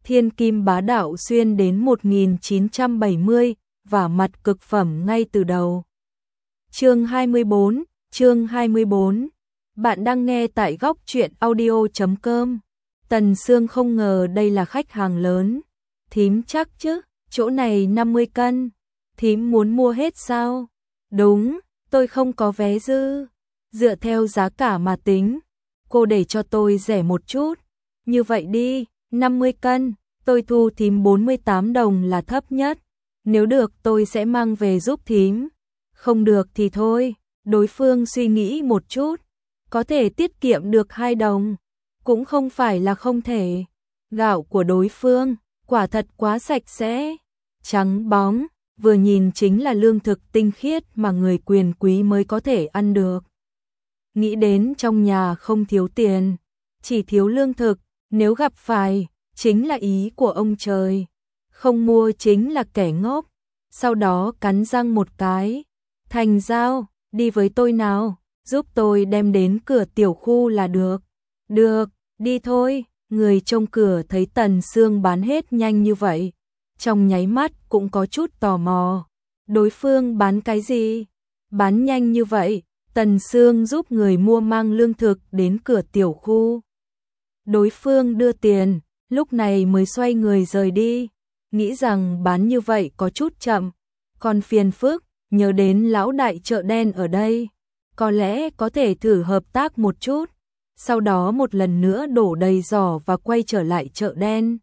thiên kim bá đạo xuyên đến 1970, và mặt cực phẩm ngay từ đầu. Chương 24. Bạn đang nghe tại góc truyện audio.com. Tần Sương không ngờ đây là khách hàng lớn. Thím chắc chứ, chỗ này 50 cân. Thím muốn mua hết sao? Đúng, tôi không có vé dư. Dựa theo giá cả mà tính. Cô để cho tôi rẻ một chút. Như vậy đi, 50 cân, tôi thu thím 48 đồng là thấp nhất. Nếu được tôi sẽ mang về giúp thím. Không được thì thôi. Đối phương suy nghĩ một chút. Có thể tiết kiệm được 2 đồng. Cũng không phải là không thể. Gạo của đối phương, quả thật quá sạch sẽ. Trắng bóng, vừa nhìn chính là lương thực tinh khiết mà người quyền quý mới có thể ăn được. Nghĩ đến trong nhà không thiếu tiền, chỉ thiếu lương thực, nếu gặp phải, chính là ý của ông trời. Không mua chính là kẻ ngốc. Sau đó cắn răng một cái. Thành giao, đi với tôi nào, giúp tôi đem đến cửa tiểu khu là được. Được, đi thôi. Người trông cửa thấy Tần Sương bán hết nhanh như vậy, trong nháy mắt cũng có chút tò mò. Đối phương bán cái gì? Bán nhanh như vậy, Tần Sương giúp người mua mang lương thực đến cửa tiểu khu. Đối phương đưa tiền, lúc này mới xoay người rời đi, nghĩ rằng bán như vậy có chút chậm, còn phiền phức, nhớ đến lão đại chợ đen ở đây, có lẽ có thể thử hợp tác một chút. Sau đó một lần nữa đổ đầy giỏ và quay trở lại chợ đen.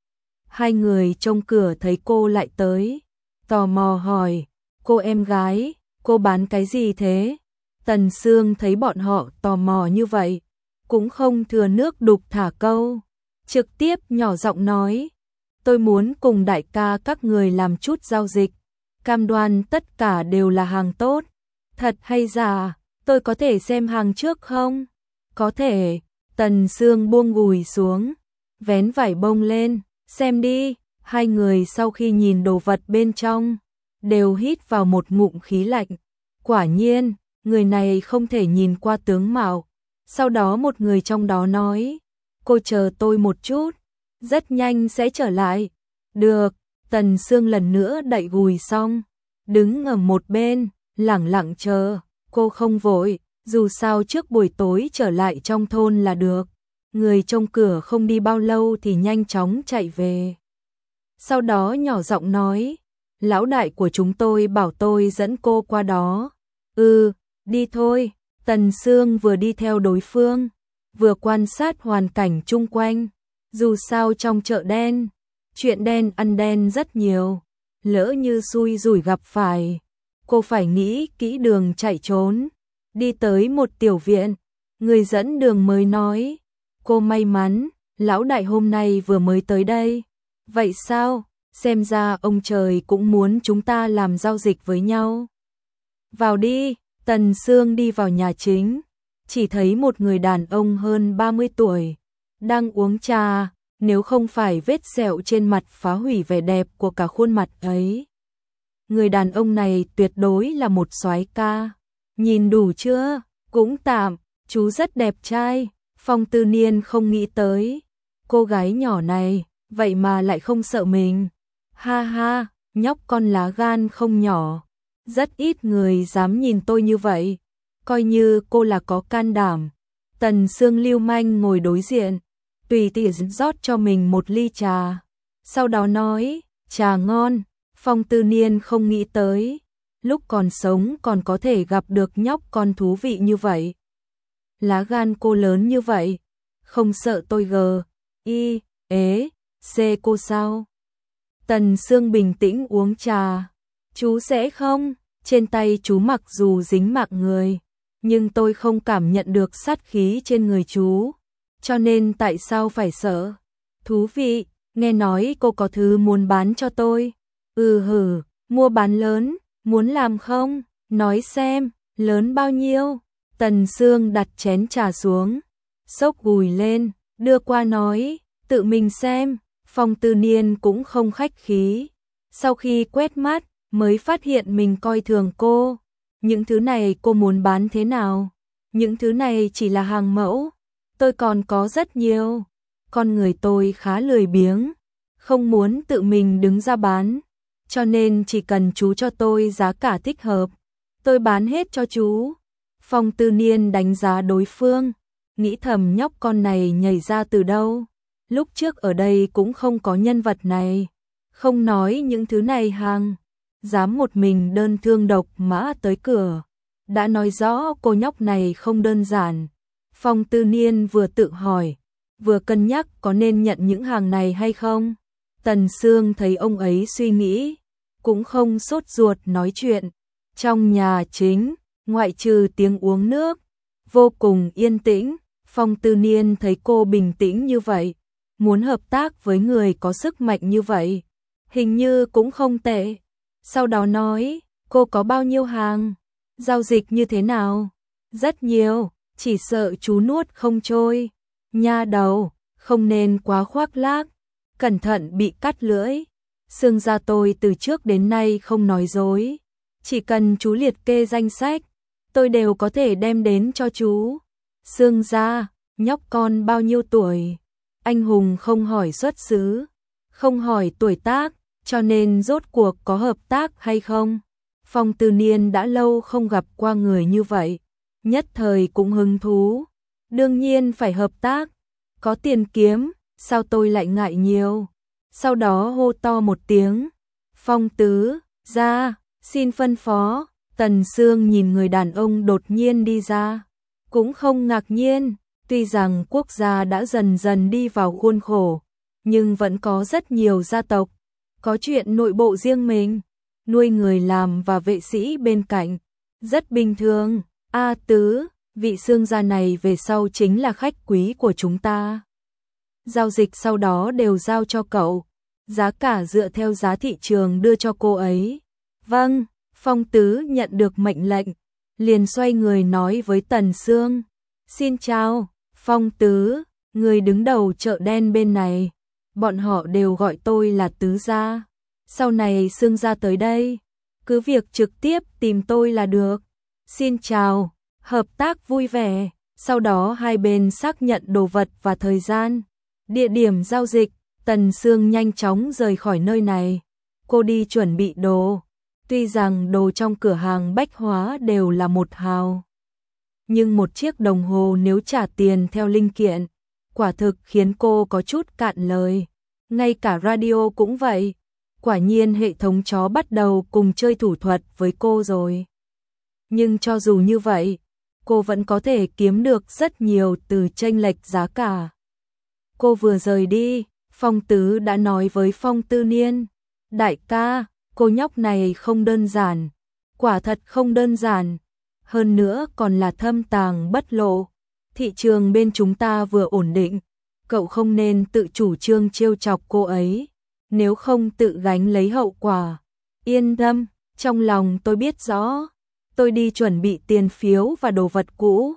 Hai người trông cửa thấy cô lại tới, tò mò hỏi, cô em gái, cô bán cái gì thế? Tần Sương thấy bọn họ tò mò như vậy, cũng không thừa nước đục thả câu, trực tiếp nhỏ giọng nói, tôi muốn cùng đại ca các người làm chút giao dịch, cam đoan tất cả đều là hàng tốt. Thật hay giả, tôi có thể xem hàng trước không? Có thể. Tần Sương buông gùi xuống, vén vải bông lên, xem đi. Hai người sau khi nhìn đồ vật bên trong, đều hít vào một ngụm khí lạnh. Quả nhiên, người này không thể nhìn qua tướng mạo. Sau đó một người trong đó nói, cô chờ tôi một chút, rất nhanh sẽ trở lại. Được. Tần Sương lần nữa đậy gùi xong, đứng ở một bên, lẳng lặng chờ. Cô không vội, dù sao trước buổi tối trở lại trong thôn là được. Người trông cửa không đi bao lâu thì nhanh chóng chạy về. Sau đó nhỏ giọng nói, lão đại của chúng tôi bảo tôi dẫn cô qua đó. Đi thôi. Tần Sương vừa đi theo đối phương, vừa quan sát hoàn cảnh chung quanh. Dù sao trong chợ đen, chuyện đen ăn đen rất nhiều. Lỡ như xui rủi gặp phải, cô phải nghĩ kỹ đường chạy trốn. Đi tới một tiểu viện, người dẫn đường mới nói, cô may mắn, lão đại hôm nay vừa mới tới đây. Vậy sao? Xem ra ông trời cũng muốn chúng ta làm giao dịch với nhau. Vào đi. Tần Sương đi vào nhà chính, chỉ thấy một người đàn ông hơn 30 tuổi, đang uống trà, nếu không phải vết sẹo trên mặt phá hủy vẻ đẹp của cả khuôn mặt ấy. Người đàn ông này tuyệt đối là một soái ca. Nhìn đủ chưa? Cũng tạm, chú rất đẹp trai. Phong Tư Niên không nghĩ tới, cô gái nhỏ này, vậy mà lại không sợ mình. Ha ha, nhóc con lá gan không nhỏ. Rất ít người dám nhìn tôi như vậy, coi như cô là có can đảm. Tần Sương lưu manh ngồi đối diện, tùy tiện rót cho mình một ly trà. Sau đó nói, trà ngon. Phong Tư Niên không nghĩ tới, lúc còn sống còn có thể gặp được nhóc con thú vị như vậy. Lá gan cô lớn như vậy, không sợ tôi C cô sao? Tần Sương bình tĩnh uống trà. Chú sẽ không, trên tay chú mặc dù dính mạng người, nhưng tôi không cảm nhận được sát khí trên người chú, cho nên tại sao phải sợ? Thú vị, nghe nói cô có thứ muốn bán cho tôi. Mua bán lớn, muốn làm không? Nói xem, lớn bao nhiêu? Tần Sương đặt chén trà xuống, xốc gùi lên, đưa qua nói, tự mình xem. Phong Tư Niên cũng không khách khí, sau khi quét mắt, mới phát hiện mình coi thường cô. Những thứ này cô muốn bán thế nào? Những thứ này chỉ là hàng mẫu, tôi còn có rất nhiều. Con người tôi khá lười biếng, không muốn tự mình đứng ra bán, cho nên chỉ cần chú cho tôi giá cả thích hợp, tôi bán hết cho chú. Phong Tư Niên đánh giá đối phương, nghĩ thầm nhóc con này nhảy ra từ đâu, lúc trước ở đây cũng không có nhân vật này, không nói những thứ này hàng, dám một mình đơn thương độc mã tới cửa, đã nói rõ cô nhóc này không đơn giản. Phong Tư Niên vừa tự hỏi, vừa cân nhắc có nên nhận những hàng này hay không. Tần Sương thấy ông ấy suy nghĩ, cũng không sốt ruột nói chuyện. Trong nhà chính, ngoại trừ tiếng uống nước, vô cùng yên tĩnh. Phong Tư Niên thấy cô bình tĩnh như vậy, muốn hợp tác với người có sức mạnh như vậy, hình như cũng không tệ. Sau đó nói, cô có bao nhiêu hàng? Giao dịch như thế nào? Rất nhiều, chỉ sợ chú nuốt không trôi. Nha đầu, không nên quá khoác lác, cẩn thận bị cắt lưỡi. Sương gia tôi từ trước đến nay không nói dối, chỉ cần chú liệt kê danh sách, tôi đều có thể đem đến cho chú. Sương gia, nhóc con bao nhiêu tuổi? Anh hùng không hỏi xuất xứ, không hỏi tuổi tác, cho nên rốt cuộc có hợp tác hay không? Phong Tư Niên đã lâu không gặp qua người như vậy, nhất thời cũng hứng thú. Đương nhiên phải hợp tác, có tiền kiếm, sao tôi lại ngại nhiều. Sau đó hô to một tiếng, Phong tứ, ra, xin phân phó. Tần Sương nhìn người đàn ông đột nhiên đi ra, cũng không ngạc nhiên, tuy rằng quốc gia đã dần dần đi vào khuôn khổ, nhưng vẫn có rất nhiều gia tộc, có chuyện nội bộ riêng mình, nuôi người làm và vệ sĩ bên cạnh, rất bình thường. A Tứ, vị Sương gia này về sau chính là khách quý của chúng ta. Giao dịch sau đó đều giao cho cậu, giá cả dựa theo giá thị trường đưa cho cô ấy. Vâng. Phong Tứ nhận được mệnh lệnh, liền xoay người nói với Tần Sương, xin chào, Phong Tứ, người đứng đầu chợ đen bên này, bọn họ đều gọi tôi là Tứ gia, sau này Sương gia tới đây, cứ việc trực tiếp tìm tôi là được. Xin chào, hợp tác vui vẻ. Sau đó hai bên xác nhận đồ vật và thời gian, địa điểm giao dịch. Tần Sương nhanh chóng rời khỏi nơi này, cô đi chuẩn bị đồ. Tuy rằng đồ trong cửa hàng bách hóa đều là một hào, nhưng một chiếc đồng hồ nếu trả tiền theo linh kiện, quả thực khiến cô có chút cạn lời. Ngay cả radio cũng vậy, quả nhiên hệ thống chó bắt đầu cùng chơi thủ thuật với cô rồi. Nhưng cho dù như vậy, cô vẫn có thể kiếm được rất nhiều từ chênh lệch giá cả. Cô vừa rời đi, Phong Tứ đã nói với Phong Tư Niên, đại ca, cô nhóc này không đơn giản, quả thật không đơn giản, hơn nữa còn là thâm tàng bất lộ. Thị trường bên chúng ta vừa ổn định, cậu không nên tự chủ trương trêu chọc cô ấy, nếu không tự gánh lấy hậu quả. Yên tâm, trong lòng tôi biết rõ, tôi đi chuẩn bị tiền phiếu và đồ vật cũ.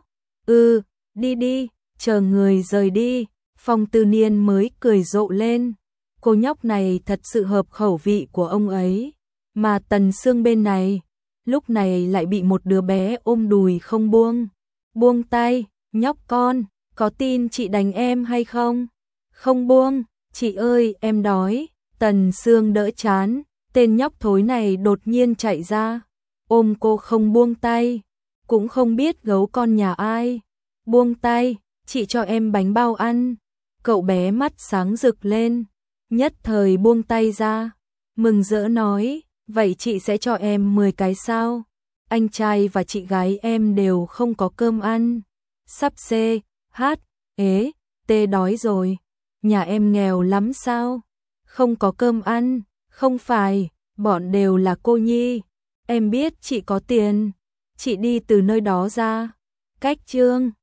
Đi đi, chờ người rời đi. Phong Tư Niên mới cười rộ lên, cô nhóc này thật sự hợp khẩu vị của ông ấy. Mà Tần Sương bên này, lúc này lại bị một đứa bé ôm đùi không buông. Buông tay, nhóc con, có tin chị đánh em hay không? Không buông, chị ơi em đói. Tần Sương đỡ chán, tên nhóc thối này đột nhiên chạy ra, ôm cô không buông tay, cũng không biết gấu con nhà ai. Buông tay, chị cho em bánh bao ăn. Cậu bé mắt sáng rực lên, nhất thời buông tay ra, mừng rỡ nói, vậy chị sẽ cho em 10 cái sao? Anh trai và chị gái em đều không có cơm ăn. Sắp C, H, ế, T đói rồi. Nhà em nghèo lắm sao? Không có cơm ăn, không phải, bọn đều là cô nhi. Em biết chị có tiền, chị đi từ nơi đó ra. Cách chương